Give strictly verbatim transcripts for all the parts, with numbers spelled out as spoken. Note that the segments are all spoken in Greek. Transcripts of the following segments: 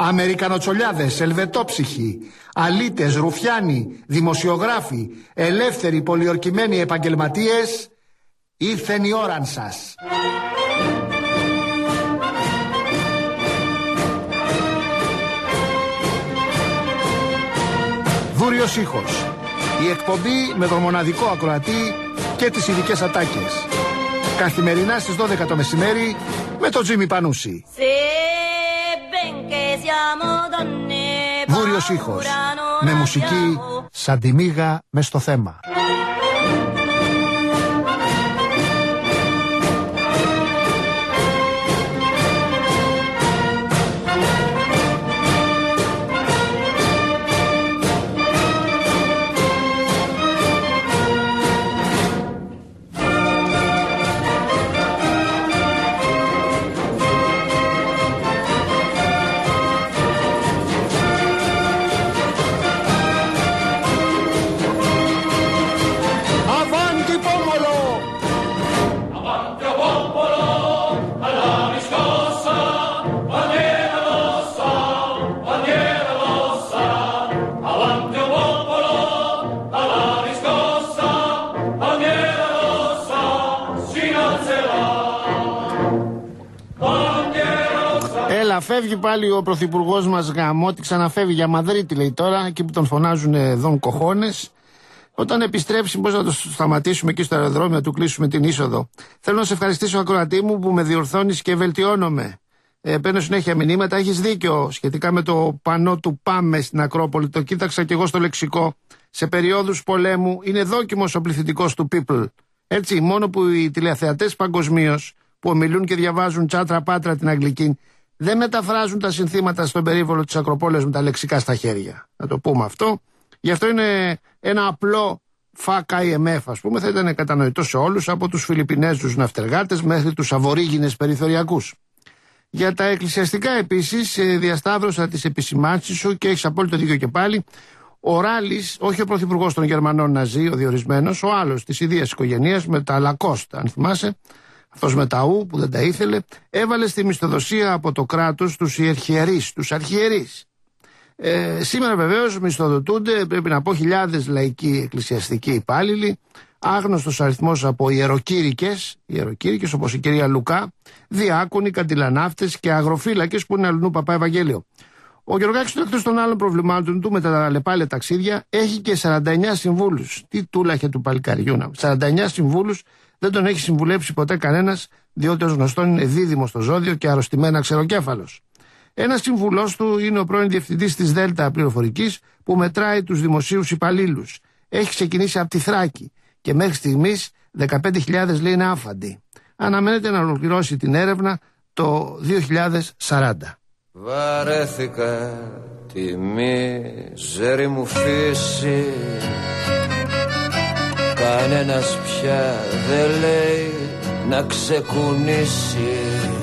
Αμερικανοτσολιάδες, ελβετόψυχοι, αλήτες, ρουφιάνοι, δημοσιογράφοι, ελεύθεροι, πολιορκημένοι επαγγελματίες, ήρθεν η ώραν σας. Βούριος ήχος. Η εκπομπή με τον μοναδικό ακροατή και τις ειδικές ατάκες. Καθημερινά στις δώδεκα το μεσημέρι με τον Τζίμι Πανούση. Βούριος ήχος. Με μουσική σαν τη μύγα μες στο θέμα. Φεύγει πάλι ο πρωθυπουργός μας γαμώτη, ξαναφεύγει για Μαδρίτη λέει τώρα, εκεί που τον φωνάζουν Δον Κοχώνες. Όταν επιστρέψει πώς να το σταματήσουμε εκεί στο αεροδρόμιο, να του κλείσουμε την είσοδο. Θέλω να σε ευχαριστήσω ακροατή μου που με διορθώνεις και βελτιώνομαι. Ε, παίρνω συνέχεια μηνύματα, έχεις δίκιο σχετικά με το πανό του Πάμε στην Ακρόπολη. Το κοίταξα και εγώ στο λεξικό. Σε περιόδους πολέμου είναι δόκιμος ο πληθυντικός του people. Έτσι, μόνο που οι τηλεθεατές παγκοσμίως που ομιλούν και διαβάζουν τσάτρα πάτρα την αγγλική, δεν μεταφράζουν τα συνθήματα στον περίβολο της Ακροπόλεως με τα λεξικά στα χέρια. Να το πούμε αυτό. Γι' αυτό είναι ένα απλό φακ άι εμ εφ, ας πούμε, θα ήταν κατανοητό σε όλους, από τους Φιλιππινέζους ναυτεργάτες μέχρι τους αβορίγινες περιθωριακούς. Για τα εκκλησιαστικά επίσης, διασταύρωσα τις επισημάνσεις σου και έχεις απόλυτο δίκιο και πάλι. Ο Ράλης, όχι ο πρωθυπουργός των Γερμανών Ναζί, ο διορισμένος, ο άλλος της ιδίας οικογένειας με τα Λακώστα, αν θυμάσαι. Αυτός με τα ου που δεν τα ήθελε, έβαλε στη μισθοδοσία από το κράτος τους ιερχιερείς, τους αρχιερείς. Ε, σήμερα βεβαίως μισθοδοτούνται, πρέπει να πω, χιλιάδες λαϊκοί εκκλησιαστικοί υπάλληλοι, άγνωστος αριθμός από ιεροκήρυκες, ιεροκήρυκες όπως η κυρία Λουκά, διάκονοι, καντιλανάφτες και αγροφύλακες που είναι αλλού παπά Ευαγγέλιο. Ο Γεωργάκης, εκτός των άλλων προβλημάτων του με τα λεπάλαια ταξίδια, έχει και σαράντα εννέα συμβούλους. Τι τούλαχε του παλικαριού να. σαράντα εννέα συμβούλους. Δεν τον έχει συμβουλέψει ποτέ κανένας, διότι ως γνωστόν είναι δίδυμο στο ζώδιο και αρρωστημένα ξεροκέφαλος. Ένας συμβουλός του είναι ο πρώην διευθυντής της Δέλτα Πληροφορικής, που μετράει τους δημοσίους υπαλλήλους. Έχει ξεκινήσει από τη Θράκη και μέχρι στιγμής δεκαπέντε χιλιάδες λέει είναι άφαντοι. Αναμένεται να ολοκληρώσει την έρευνα το δύο χιλιάδες σαράντα. Βαρέθηκα τη μίζερη μου φύση. Κανένας πια δεν λέει να ξεκουνήσει.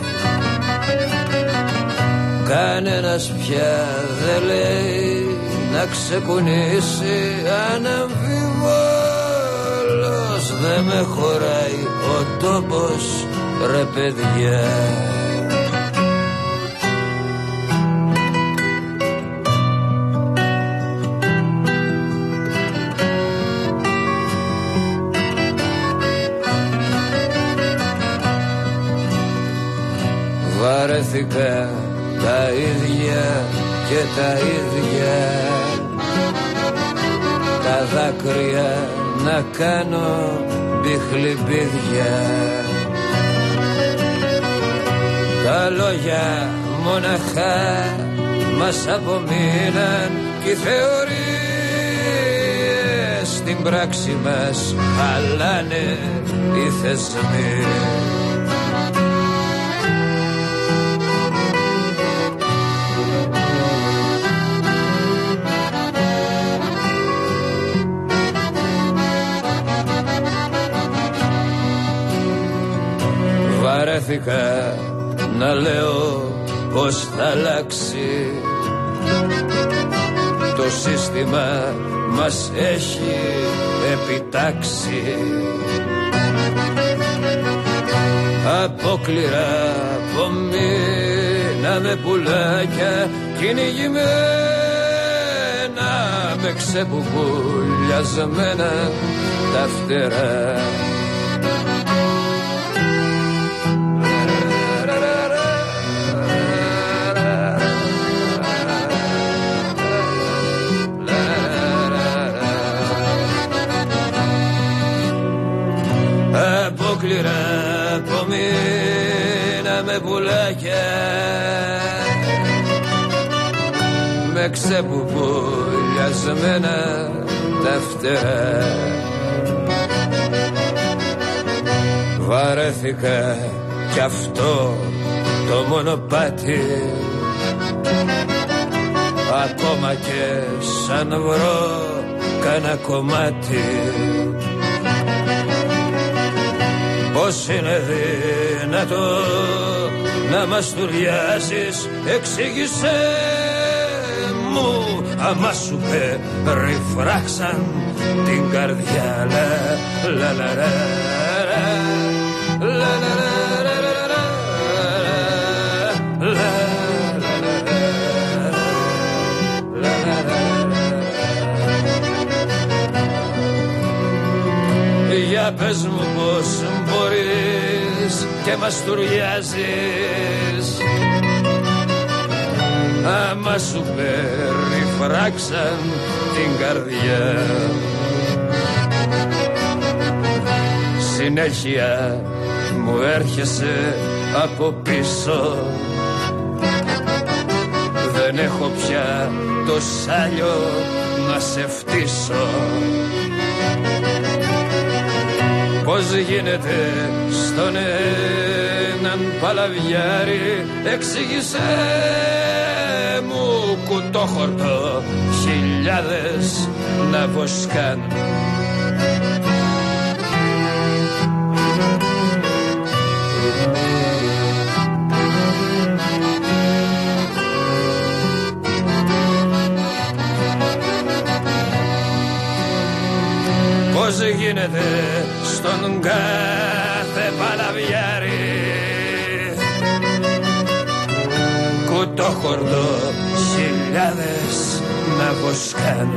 Κανένας πια δεν λέει να ξεκουνήσει. Αναμφιβόλως δεν με χωράει ο τόπος, ρε παιδιά. Βαρέθηκα τα ίδια και τα ίδια, τα δάκρυα να κάνω μπιχλιμπίδια. Τα λόγια μοναχά μας απομείναν κι οι θεωρίες στην πράξη μας χαλάνε οι θεσμοί. Βαρέθηκα να λέω πως θα αλλάξει. Το σύστημα μας έχει επιτάξει. Απόκληρα απομείναμε πουλάκια κυνηγημένα με ξεπουκουλιασμένα τα φτερά. Απόκληρα απομείναμε πουλάκια με ξεπουκουλιασμένα τα φτερά. Βαρέθηκα κι αυτό το μονοπάτι, ακόμα και σαν βρω κανένα κομμάτι. Πώς είναι δυνατό να μαστουριάζεις, εξήγησέ μου, άμα σου περιφράξαν την καρδιά. Λα λα λα λα λα λα για πες μου πως μπορείς και μαστουριάζεις, άμα σου περιφράξαν την καρδιά. Συνέχεια μου έρχεσαι από πίσω, δεν έχω πια το σάλιο να σε φτύσω. Πώς γίνεται στον έναν παλαβιάρι, εξήγησέ μου, κουτόχορτο χιλιάδες να βοσκάν. Πώς γίνεται στον κάθε παλαβιάρι, κουτόχορτο χιλιάδες να βοσκάν.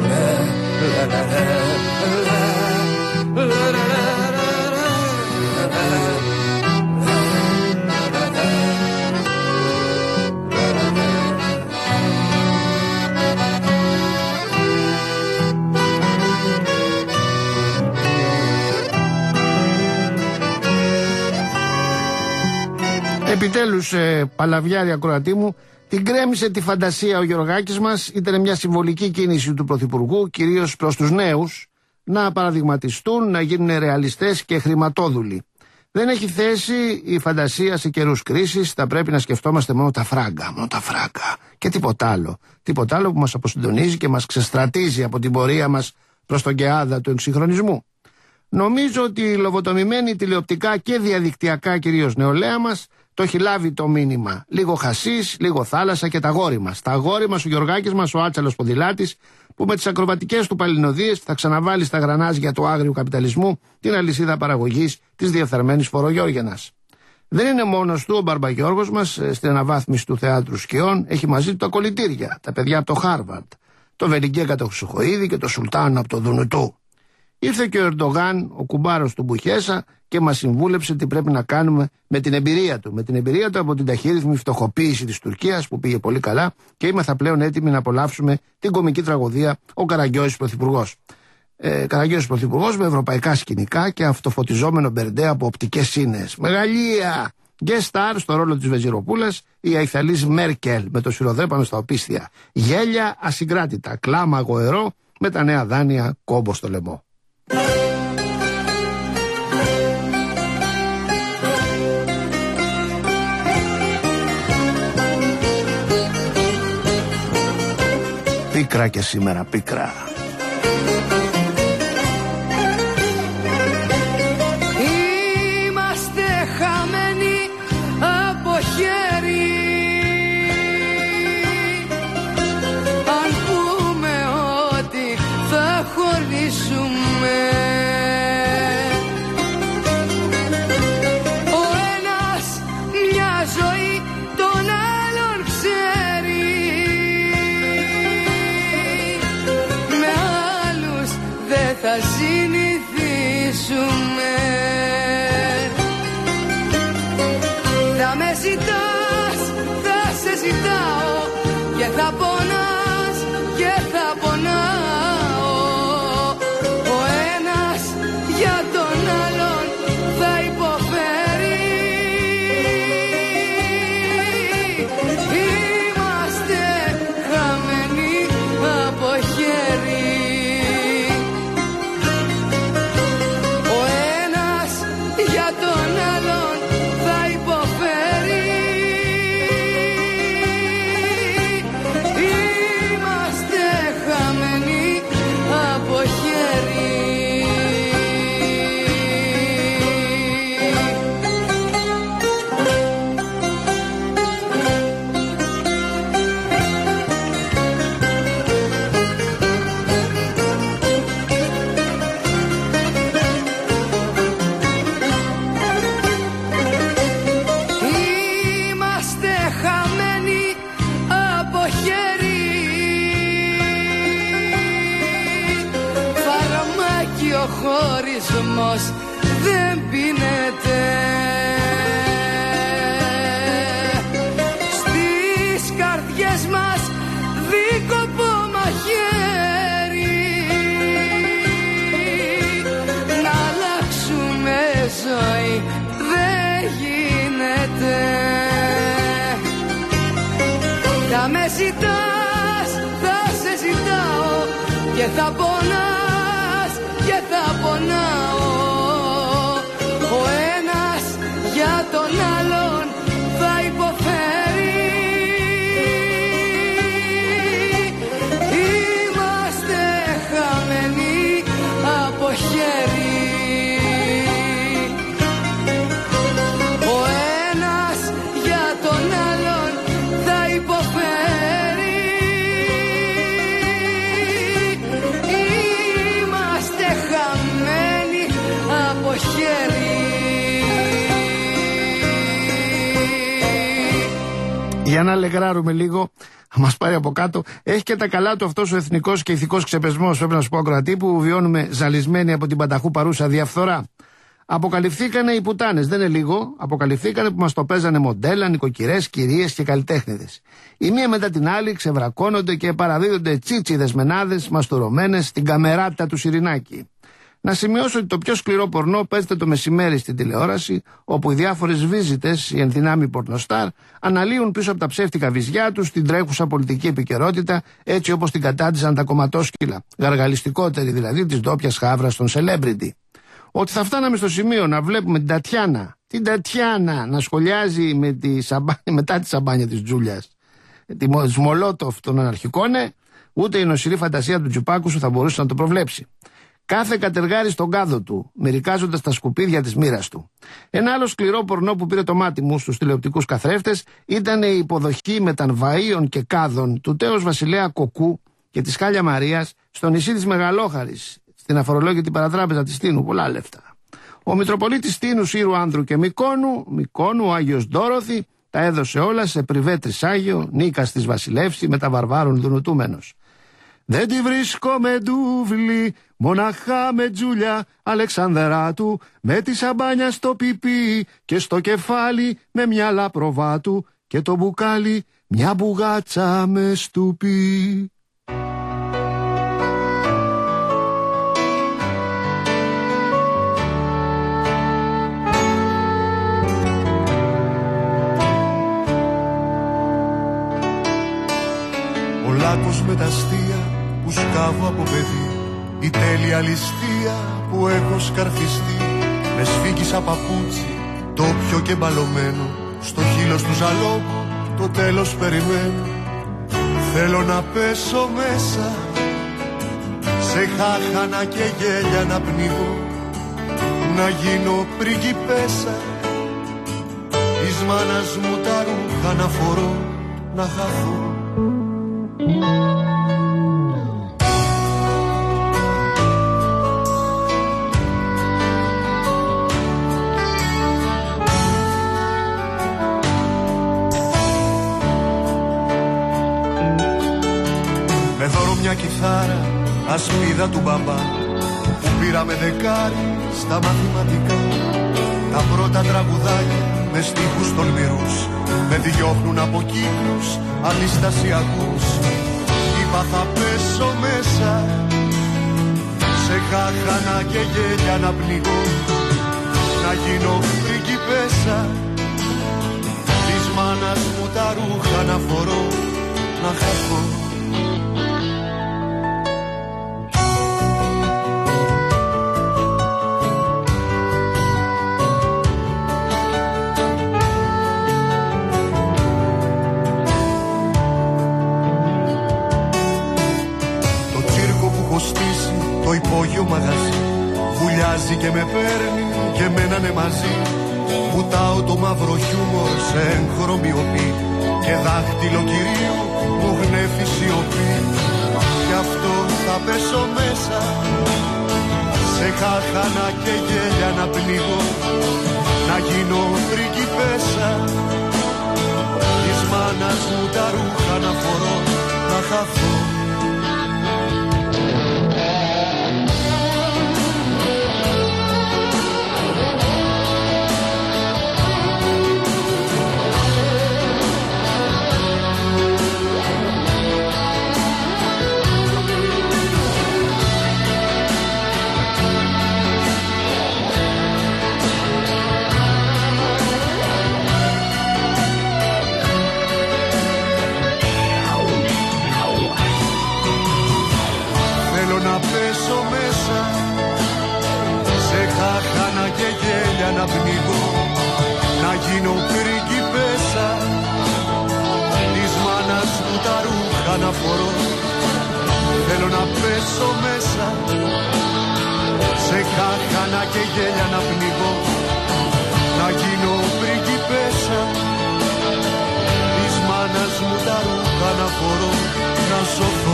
Επιτέλους, ε, παλαβιάρη ακροατή μου, την κρέμισε τη φαντασία ο Γεωργάκης μας. Ήταν μια συμβολική κίνηση του Πρωθυπουργού, κυρίως προς τους νέους, να παραδειγματιστούν, να γίνουν ρεαλιστές και χρηματόδουλοι. Δεν έχει θέση η φαντασία σε καιρούς κρίσης. Θα πρέπει να σκεφτόμαστε μόνο τα φράγκα, μόνο τα φράγκα και τίποτα άλλο. Τίποτα άλλο που μας αποσυντονίζει και μας ξεστρατίζει από την πορεία μας προς τον κεάδα του εξυγχρονισμού. Νομίζω ότι η λοβοτομημένη τηλεοπτικά και διαδικτυακά κυρίως νεολαία μας το έχει λάβει το μήνυμα. Λίγο χασίς, λίγο θάλασσα και τα γόρι μας. Τα γόρι μας, ο Γεωργάκης μας, ο άτσαλος ποδηλάτης, που με τις ακροβατικές του παλινοδίες θα ξαναβάλει στα γρανάζια του άγριου καπιταλισμού την αλυσίδα παραγωγής της διεφθαρμένης φορογιώργενας. Δεν είναι μόνος του ο Μπαρμπαγιώργος μας στην αναβάθμιση του θεάτρου σκιών, έχει μαζί του τα κολλητήρια, τα παιδιά από το Χάρβαρντ, το Βελιγκέκα το Χρυσοχοΐδη και το Σουλτάνο από το Δουνουτού. Ήρθε και ο Ερντογάν, ο κουμπάρος του Μπουχέσα, και μας συμβούλεψε τι πρέπει να κάνουμε με την εμπειρία του. Με την εμπειρία του από την ταχύρυθμη φτωχοποίηση της Τουρκίας που πήγε πολύ καλά και είμαστε πλέον έτοιμοι να απολαύσουμε την κομική τραγωδία «Ο Καραγκιόζης Πρωθυπουργός». Ε, Καραγκιόζης Πρωθυπουργός με ευρωπαϊκά σκηνικά και αυτοφωτιζόμενο μπερντέ από οπτικές σύνες. Μεγαλεία! Guest star στο ρόλο της Βεζιροπούλας η Αϊθαλής Μέρκελ με το σφυροδρέπανο στα οπίστια. Γέλια ασυγκράτητα, κλάμα αγοερό με τα νέα δάνεια κόμπο στο λαιμό. Πίκρα και σήμερα πίκρα. Είμαστε χαμένοι από χέρι, αν πούμε ότι θα χωρίσουμε. Ο ένας μια ζωή τον άλλον ξέρει, θα συνηθίσουμε. Θα με ζητάς, θα σε ζητάω και θα πονάς και θα πονάω. Ο ένας για τον άλλον θα υποφέρει. Είμαστε χαμένοι από χέρι. Ο ένας για τον άλλον θα υποφέρει. Είμαστε χαμένοι από χέρι. Είμαστε χαμένοι από χέρι. Φαρμάκι ο χωρισμός δεν πίνεται. Στις καρδιές μας δίκοπο μαχαίρι. Να αλλάξουμε ζωή δεν γίνεται. Θα με ζητάς, θα σε ζητάω και θα πονάς και θα πονάω. Ο ένας για τον άλλον θα υποφέρει. Είμαστε χαμένοι από χέρι. Ο ένας για τον άλλον θα υποφέρει. Είμαστε χαμένοι από χέρι. Για να λεγράρουμε λίγο, θα μας πάρει από κάτω. Έχει και τα καλά του αυτός ο εθνικός και ηθικός ξεπεσμός, πρέπει να σου πω, ακροατή, που βιώνουμε ζαλισμένοι από την πανταχού παρούσα διαφθορά. Αποκαλυφθήκανε οι πουτάνες, δεν είναι λίγο. Αποκαλυφθήκανε που μας το παίζανε μοντέλα, νοικοκυρές, κυρίες και καλλιτέχνηδες. Η μία μετά την άλλη ξεβρακώνονται και παραδίδονται τσίτσιδες μενάδες μαστουρωμένες στην καμεράτα του Σιρινάκη. Να σημειώσω ότι το πιο σκληρό πορνό παίζεται το μεσημέρι στην τηλεόραση, όπου οι διάφορες βίζιτες, οι ενδυνάμοι πορνοστάρ, αναλύουν πίσω από τα ψεύτικα βυζιά τους την τρέχουσα πολιτική επικαιρότητα, έτσι όπως την κατάντησαν τα κομματόσκυλα, γαργαλιστικότερη δηλαδή της ντόπιας χάβρας των celebrity. Ότι θα φτάναμε στο σημείο να βλέπουμε την Τατιάνα, την Τατιάνα να σχολιάζει με τη σαμπάνια, μετά τη σαμπάνια της Τζούλιας, τη Μολότοφ των αναρχικών, ούτε η νοσηρή φαντασία του Τζουπάκου σου θα μπορούσε να το προβλέψει. Κάθε κατεργάρι στον κάδο του, μερικάζοντας τα σκουπίδια της μοίρας του. Ένα άλλο σκληρό πορνό που πήρε το μάτι μου στους τηλεοπτικούς καθρέφτες ήταν η υποδοχή μετανβαΐων και κάδων του τέος βασιλέα Κοκού και της Χάλια Μαρίας στο νησί της Μεγαλόχαρης, στην αφορολόγητη παρατράπεζα της Τίνου, πολλά λεφτά. Ο Μητροπολίτης Τίνου, Σύρου, Άνδρου και Μικόνου, Μικόνου, ο Άγιος Ντόροθη, τα έδωσε όλα σε πριβέ Τρισάγιο, Νίκας της Βασιλεύση, με τα βαρβάρων δουνουτούμενος. Δεν τη βρίσκω με ντούβλη, μοναχά με Τζούλια Αλεξανδράτου, με τη σαμπάνια στο πιπί και στο κεφάλι με μια λαπροβά του και το μπουκάλι μια μπουγάτσα με στουπί. Ο λάκκος με τα αστεία που σκάβω από παιδί, η τέλεια ληστεία που έχω σκαρφιστεί, με σφίγγισα παπούτσι, τόπιο και μπαλωμένο, στο χείλος του ζαλόγου το τέλος περιμένω. Θέλω να πέσω μέσα, σε χάχανα και γέλια να πνίγω, να γίνω πριγκιπέσα, της μάνας μου τα ρούχα να φορώ, να χαθώ. Με δώρο μια κιθάρα, ασπίδα του μπαμπά, που πήραμε δεκάρι στα μαθηματικά. Τα πρώτα τραγουδάκια με στίχους τολμηρούς με διώχνουν από κύκλους αντιστασιακούς. Είπα θα πέσω μέσα σε χάχανα και γέλια να πνιγώ, να γίνω πριγκιπέσα, της μάνας μου τα ρούχα να φορώ, να χαθώ. Το υπόγειο μαγαζί βουλιάζει και με παίρνει και μένανε μαζί. Βουτάω το μαύρο χιούμορ σε έγχρωμιοπή και δάχτυλο κυρίου μου γνέφει σιωπή. Γι' αυτό θα πέσω μέσα σε χάχανα και γέλια να πνίγω, να γίνω πριγκιπέσα, της μάνας μου τα ρούχα να φορώ, να χαθώ. Και γέλια να πνίγω, να γίνω πριγκιπέσα, της μάνας μου τα ρούχα να φορώ. Θέλω να πέσω μέσα σε χάχανα και γέλια να πνίγω, να γίνω πριγκιπέσα, της μάνας μου τα ρούχα να φορώ, να σωθώ.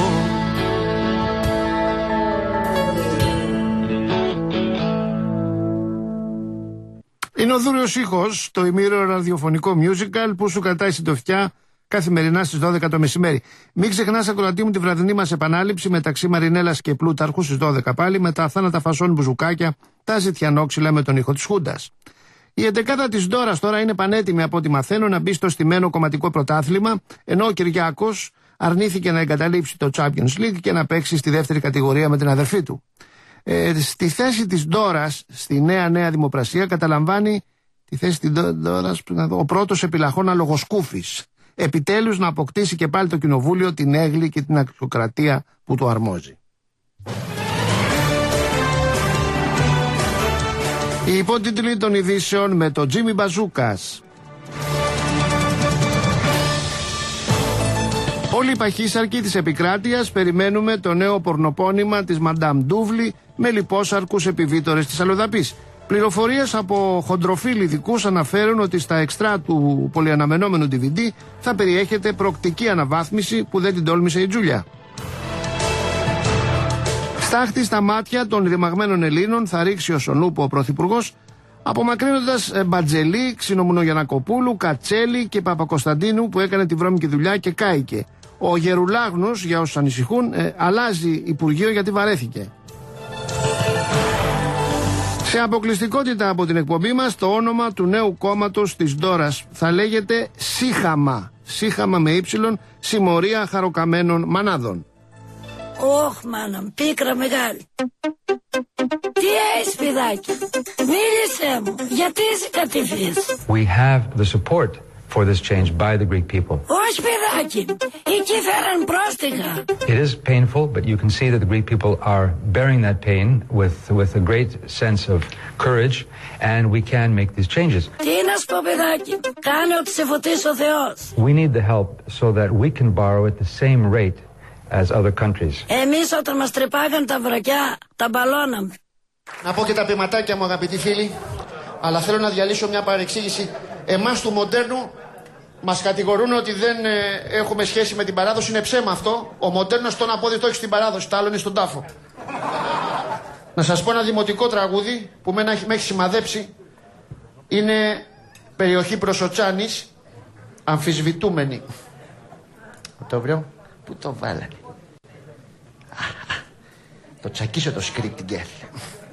Είναι ο Δούριος ήχος, το ημίωρο ραδιοφωνικό musical που σου κρατάει συντοφιά καθημερινά στις δώδεκα το μεσημέρι. Μην ξεχνάς, ακροατή μου, τη βραδινή μας επανάληψη μεταξύ Μαρινέλας και Πλούταρχου στις δώδεκα πάλι, με τα θάνατα φασών μπουζουκάκια, τα ζητιανόξυλα με τον ήχο της Χούντας. Η εντεκάδα της Ντόρας τώρα είναι πανέτοιμη από ό,τι μαθαίνω να μπει στο στημένο κομματικό πρωτάθλημα, ενώ ο Κυριάκος αρνήθηκε να εγκαταλείψει το Champions League και να παίξει στη δεύτερη κατηγορία με την αδερφή του. Ε, στη θέση της Ντόρας, στη νέα νέα δημοπρασία, καταλαμβάνει τη θέση της Ντόρας ο πρώτος επιλαχών αλογοσκούφης. Επιτέλους να αποκτήσει και πάλι το κοινοβούλιο την έγκλη και την αξιοκρατία που του αρμόζει. Οι υπότιτλοι των ειδήσεων με το Τζίμι Μπαζούκας. Όλοι οι παχύσαρκοι της επικράτειας περιμένουμε το νέο πορνοπώνημα της Μαντάμ Ντούβλη με λιπόσαρκους επιβίτορες της Αλλοδαπής. Πληροφορίες από χοντροφίλ ειδικούς αναφέρουν ότι στα εξτρά του πολυαναμενόμενου ντι βι ντι θα περιέχεται προκτική αναβάθμιση που δεν την τόλμησε η Τζούλια. Στάχτη στα μάτια των ρημαγμένων Ελλήνων θα ρίξει ο Σονούπο ο Πρωθυπουργός, απομακρύνοντας Μπατζελή, Ξινομουνό Γιαννακοπούλου, Κατσέλη και Παπακοσταντίνου που έκανε τη βρώμικη δουλειά και κάηκε. Ο Γερουλάγνος, για όσους ανησυχούν, ε, αλλάζει υπουργείο γιατί βαρέθηκε. Σε αποκλειστικότητα από την εκπομπή μας, το όνομα του νέου κόμματος της Ντόρας θα λέγεται Σύχαμα. Σύχαμα με ύψιλον, συμμορία χαροκαμένων μανάδων. Ωχ, μάνα μου, πίκρα μεγάλη. Τι έχεις, παιδάκι? Μίλησέ μου, γιατί είσαι κατηφής? We have the support for this change by the Greek people. Όχι, παιδάκι, εκεί φέραν πρόστιχα. It is painful, but you can see that the Greek people are bearing that pain with, with a great sense of courage, and we can make these changes. Τι να σου πω, παιδάκι, κάνε ό,τι σε φωτίσει ο Θεός. We need the help so that we can borrow at the same rate as other countries. Εμείς όταν μας τρεπάγαν τα βρακιά, τα μπαλώναμε. Να πω και τα ποιηματάκια μου, αγαπητοί φίλοι, αλλά θέλω να διαλύσω μια παρεξήγηση. Εμάς του μοντέρνου μας κατηγορούν ότι δεν ε, έχουμε σχέση με την παράδοση. Είναι ψέμα αυτό. Ο μοντέρνος στον απόδειτο έχει στην παράδοση, τα άλλο είναι στον τάφο. Να σας πω ένα δημοτικό τραγούδι που με, με έχει σημαδέψει. Είναι περιοχή Προσοτσάνης, αμφισβητούμενη. Το βρω. Πού το βάλανε? Το τσακίσω το scripting girl.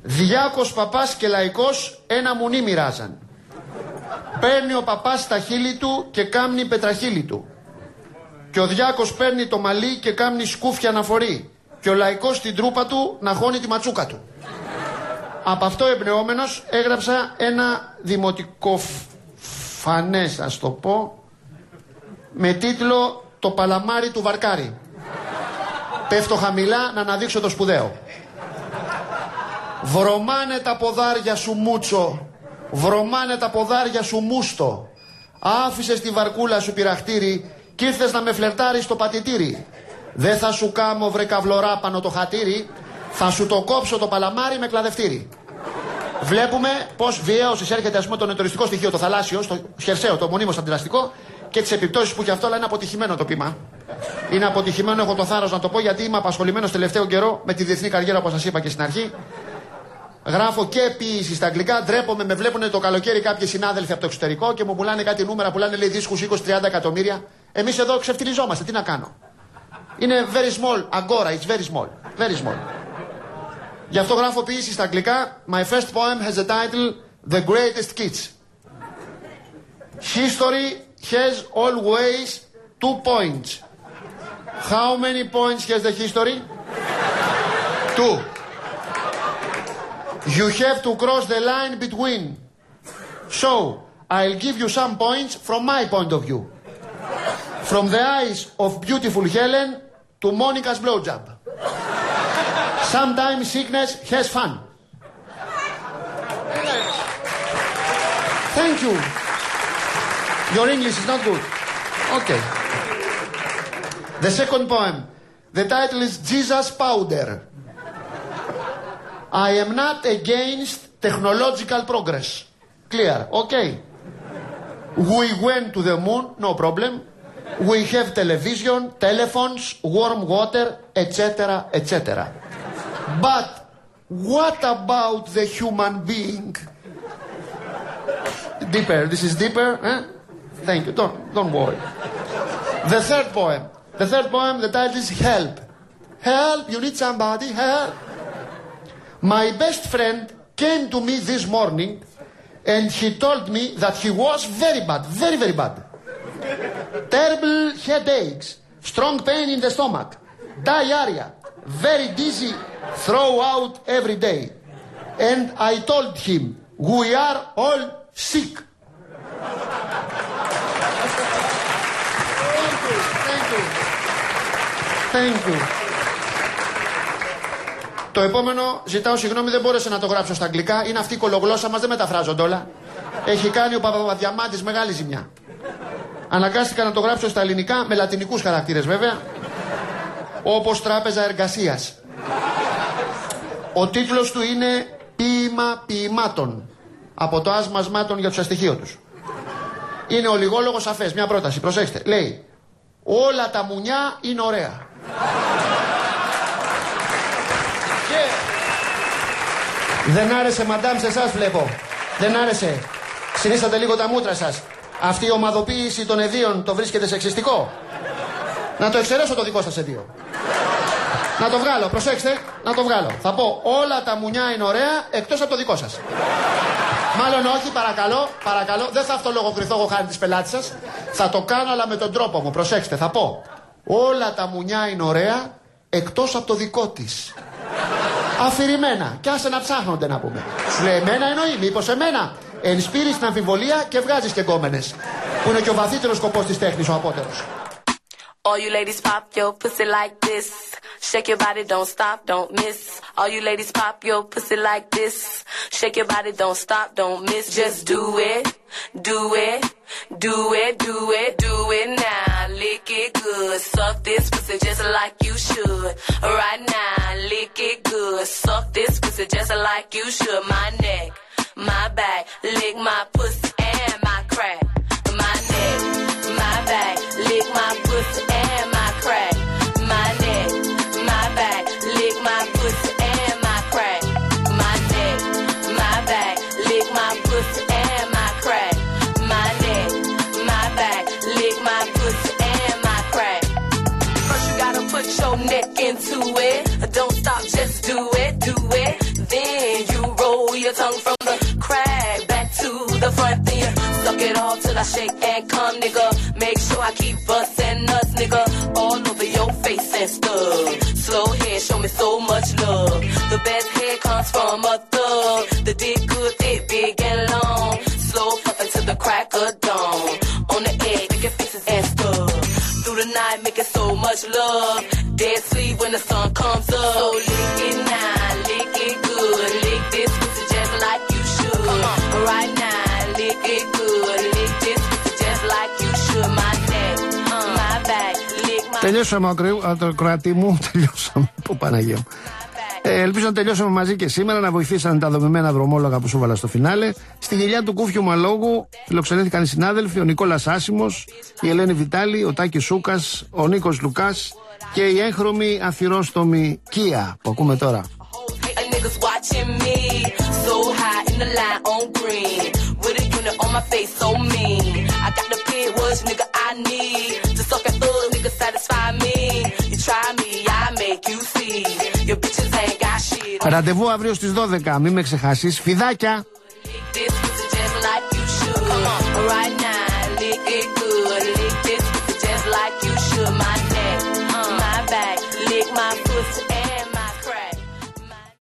Διάκος παπάς και λαϊκός ένα μουνί μοιράζαν. Παίρνει ο παπάς στα χείλη του και κάμνει πετραχύλι του. Και ο Διάκος παίρνει το μαλλί και κάμνει σκούφια να φορεί. Και ο λαϊκός στην τρούπα του να χώνει τη ματσούκα του. Από αυτό εμπνεόμενος έγραψα ένα δημοτικό φανές, ας το πω, με τίτλο «Το παλαμάρι του Βαρκάρι». Πέφτω χαμηλά να αναδείξω το σπουδαίο. Βρωμάνε τα ποδάρια σου μούτσο, βρωμάνε τα ποδάρια σου μούστο. Άφησες τη βαρκούλα σου πειραχτήρι κι ήρθες να με φλερτάρεις στο πατητήρι. Δεν θα σου κάμω βρε καυλορά πάνω το χατήρι, θα σου το κόψω το παλαμάρι με κλαδευτήρι. Βλέπουμε πως βιαίως εισέρχεται, ας πούμε, το νετοριστικό στοιχείο, το θαλάσσιο, στο χερσαίο, το μονίμως αντιδραστικό και τις επιπτώσεις που έχει αυτό, αλλά είναι αποτυχημένο το πείμα. Είναι αποτυχημένο, έχω το θάρρος να το πω, γιατί είμαι απασχολημένος τελευταίο καιρό με τη διεθνή καριέρα, όπως σας είπα και στην αρχή. Γράφω και ποίηση στα αγγλικά, ντρέπομαι, με βλέπουν το καλοκαίρι κάποιοι συνάδελφοι από το εξωτερικό και μου πουλάνε κάτι νούμερα, πουλάνε λέει δίσκους είκοσι με τριάντα εκατομμύρια. Εμείς εδώ ξεφτυλιζόμαστε, τι να κάνω. Είναι very small, αγκόρα, it's very small, very small. Γι' αυτό γράφω ποίηση στα αγγλικά. My first poem has the title The Greatest Kids. History has always two points. How many points has the history? Two. You have to cross the line between. So, I'll give you some points from my point of view. From the eyes of beautiful Helen to Monica's blowjob. Sometimes sickness has fun. Thank you. Your English is not good. Okay. The second poem. The title is Jesus Powder. I am not against technological progress. Clear. Okay. We went to the moon, no problem. We have television, telephones, warm water, et cetera, et cetera. But what about the human being? Deeper. This is deeper. Eh? Thank you. Don't, don't worry. The third poem. The third poem, the title is Help. Help, you need somebody, help. My best friend came to me this morning and he told me that he was very bad, very, very bad. Terrible headaches, strong pain in the stomach, diarrhea, very dizzy, throw out every day. And I told him, we are all sick. Thank you, thank you. Thank you. Το επόμενο, ζητάω συγγνώμη, δεν μπόρεσα να το γράψω στα αγγλικά. Είναι αυτή η κολογλώσσα μας, δεν μεταφράζονται όλα. Έχει κάνει ο Παπαδιαμάντης μεγάλη ζημιά. Αναγκάστηκα να το γράψω στα ελληνικά, με λατινικούς χαρακτήρες βέβαια. Όπως Τράπεζα Εργασίας. Ο τίτλος του είναι Ποίημα Ποιημάτων. Από το άσμα ασμάτων για τους αστοιχείωτους. Είναι ολιγόλογος σαφές. Μια πρόταση, προσέξτε. Λέει, όλα τα μουνιά είναι ωραία. Δεν άρεσε, μαντάμ, σε εσάς βλέπω. Δεν άρεσε. Συνίστατε λίγο τα μούτρα σας. Αυτή η ομαδοποίηση των εδίων το βρίσκεται σεξιστικό. Να το εξαιρέσω το δικό σας εδίο. Να το βγάλω, προσέξτε, να το βγάλω. Θα πω όλα τα μουνιά είναι ωραία εκτός από το δικό σας. Μάλλον όχι, παρακαλώ, παρακαλώ. Δεν θα αυτολογοκριθώ εγώ χάρη της πελάτης σας. Θα το κάνω αλλά με τον τρόπο μου. Προσέξτε, θα πω όλα τα μουνιά είναι ωραία εκτός από το δικό της. Αφηρημένα. Κι άσε να ψάχνονται να πούμε. Σου λέει εμένα εννοεί, μήπως εμένα. Ενспήρεις την αμφιβολία και βγάζεις και γκόμενες. Που είναι και ο βαθύτερος σκοπός της τέχνης, ο απότερος. All you ladies pop your pussy like this. Shake your body, don't stop, don't miss. All you ladies pop your pussy like this. Shake your body, don't stop, don't miss. Just do it, do it, do it, do it, do it now. Lick it good, suck this pussy just like you should. Right now, lick it good, suck this pussy just like you should. My neck, my back, lick my pussy and my crack. My neck, my back, lick my pussy and my crack. My neck, my back, lick my pussy and my crack. My neck, my back, lick my pussy and my crack. My neck, my back, lick my pussy and my crack. First you gotta put your neck into it. Don't stop, just do it, do it. Then you I shake and come, nigga. Make sure I keep bustin' nuts, nigga. All over your face and stuff. Slow head, show me so much love. The best head comes from a thug. The dick good, thick, big and long. Slow fucking to the crack of dawn. On the edge, making faces and stuff. Through the night, making so much love. Dead sleep when the sun comes up. So lick it now, lick it good. Lick this pussy just like you should. Come on, right now, lick it good. Lick this pussy just like you should. My neck, my back, lick my... Τελειώσαμε το Κροατή μου, τελειώσαμε. Πού Παναγία μου. Ε, ελπίζω να τελειώσαμε μαζί και σήμερα, να βοηθήσαν τα δομημένα δρομόλογα που σου βάλα στο φινάλε. Στη γελιά του Κούφιου Μαλόγου φιλοξενήθηκαν οι συνάδελφοι, ο Νικόλας Άσιμος, η Ελένη Βιτάλη, ο Τάκης Σούκας, ο Νίκος Λουκάς και η έγχρωμη αφιρόστομη Κία που ακούμε τώρα. Ραντεβού αύριο στις δώδεκα, μην με ξεχάσεις. Φιδάκια!